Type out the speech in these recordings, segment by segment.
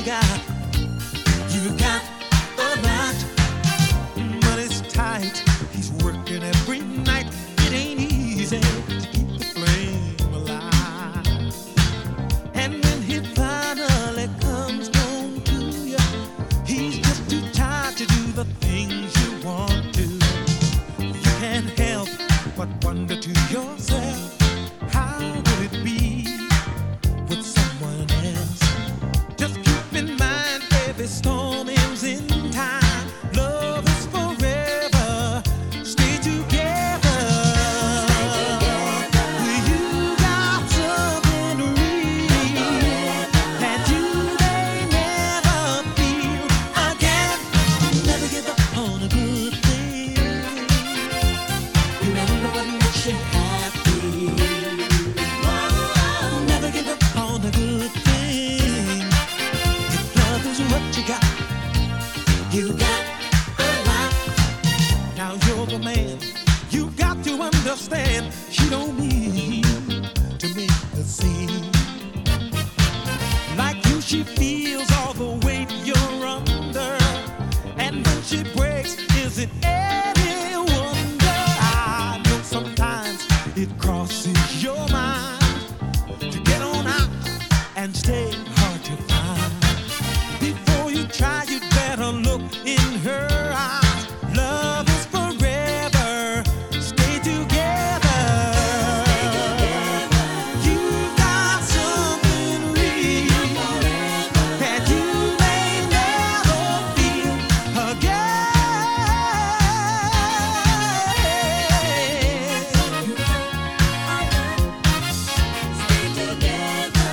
you got. You got a lot, but it's tight. He's working every night. It ain't easy to keep the flame alive. And when he finally comes home to you, he's just too tired to do the things you want to. You can't help but wonder to yourself, how would it be with someone else? Just keep in mind, every storm ends in time. Love is forever. Stay together. You got something real that you may never feel again. Never give up on a good thing. Remember what makes you happy. Never give up on a good thing. If love is what you got, you got a lot. Now you're the man. You got to understand, she don't mean to make the scene. Like you, she feels all the weight you're under. And when she breaks, is it any wonder? I know sometimes it crosses your mind to get on out and stay hard to find. Before you try, you'd better look in her eyes. Love is forever. Stay together. You got something real that you may never feel again. Stay together.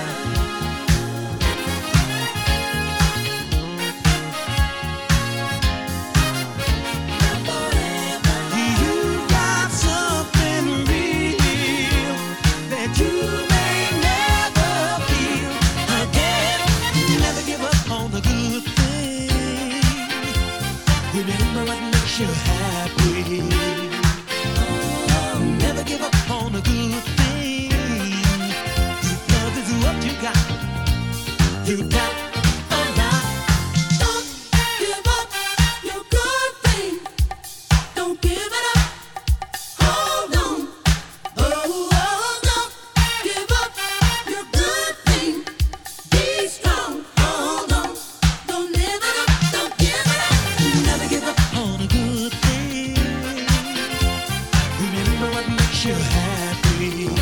You got something real that you may never feel again. Never give up on the good thing. Remember what makes you happy. Never give up on a good thing. If love is what you got, you got a lot. Don't give up your good thing. Don't give it up. Hold on. Oh, don't give up your good thing. Be strong. Hold on. Don't live it up. Don't give it up. Never give up on a good thing. Remember what makes you happy.